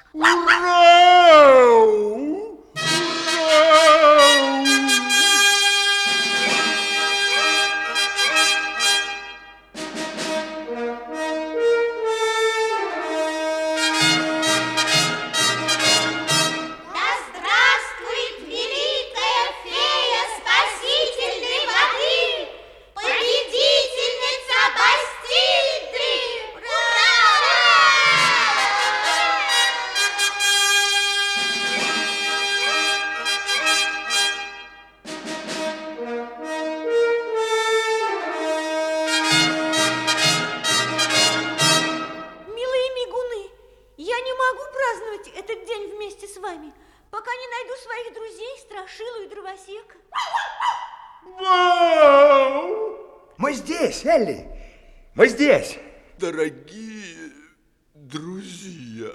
Ура! Ура! Да здравствует великая фея спасительной воды, победительница Бастильды! Ура! Милые мигуны, я не могу праздновать этот день вместе с вами, пока не найду своих друзей Страшилу и Дровосека. Вау! Мы здесь, Элли. Мы здесь. Дорогие друзья.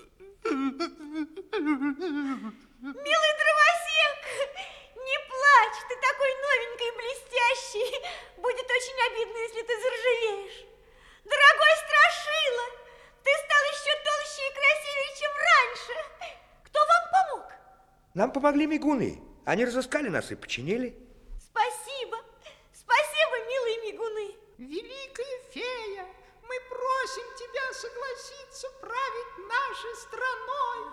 Милый Дровосек, не плачь, ты такой новенький и блестящий. Будет очень обидно, если ты заржавеешь. Дорогой Страшила, ты стал еще толще и красивее, чем раньше. Кто вам помог? Нам помогли мигуны. Они разыскали нас и починили. Спасибо, спасибо, милые мигуны. Великая фея, мы просим тебя согласиться править нашей страной.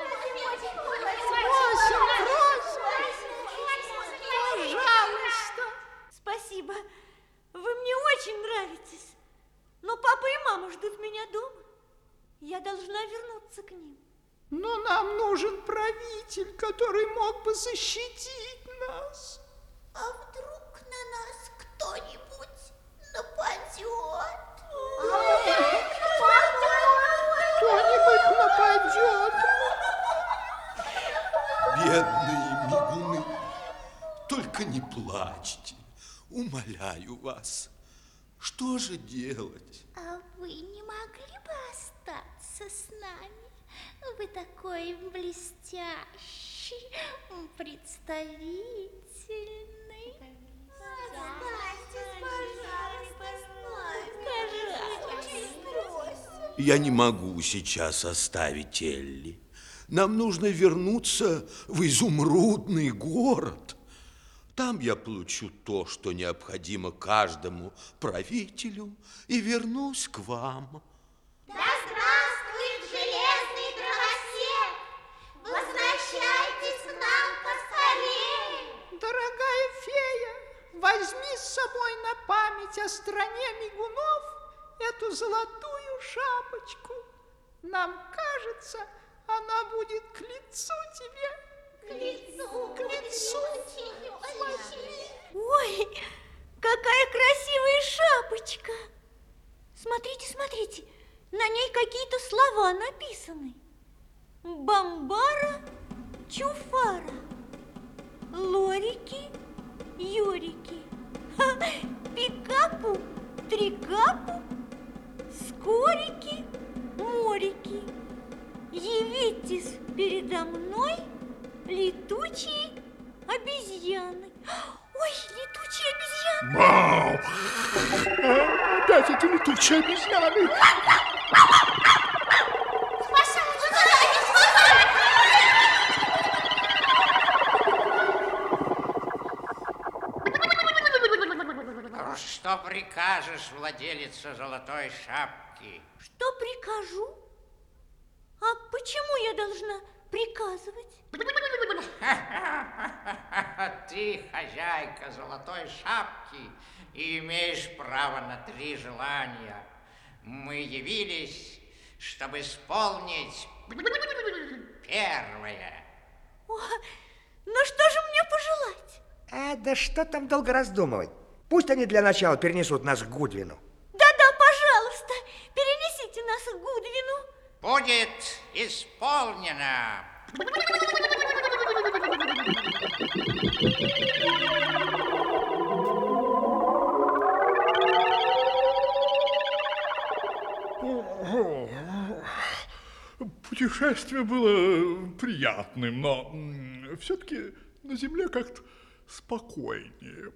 Просим, пожалуйста. Спасибо, вы мне очень нравитесь. Но папа и мама ждут меня дома. Я должна вернуться к ним. Но нам нужен правитель, который мог бы защитить нас. А вдруг на нас кто-нибудь нападет? Кто-нибудь нападет. Бедные мигуны, только не плачьте, умоляю вас. Что же делать? А вы не могли бы остаться с нами? Вы такой блестящий, представительный. Я не могу сейчас оставить Элли. Нам нужно вернуться в изумрудный город. Там я получу то, что необходимо каждому правителю, и вернусь к вам. Да здравствует железный дровосек! Возвращайтесь к нам поскорее! Дорогая фея, возьми с собой на память о стране мигунов эту золотую шапочку. Нам кажется, она будет к лицу тебе. К лицу, К лицу. Ой, какая красивая шапочка. Смотрите, смотрите, на ней какие-то слова написаны. Бамбара, чуфара, лорики, юрики, пикапу, трикапу, скорики, морики. Явитесь передо мной, летучие обезьяны. Ой, летучие обезьяны. Вау! Опять эти летучие обезьяны. Что прикажешь, владелица золотой шапки? Что прикажу? А почему я должна приказывать? Ты хозяйка золотой шапки и имеешь право на 3 желания. Мы явились, чтобы исполнить первое. О, ну что же мне пожелать? Да что там долго раздумывать? Пусть они для начала перенесут нас к Гудвину. Да-да, пожалуйста, перенесите нас к Гудвину. Будет исполнено. Путешествие было приятным, но все-таки на земле как-то спокойнее.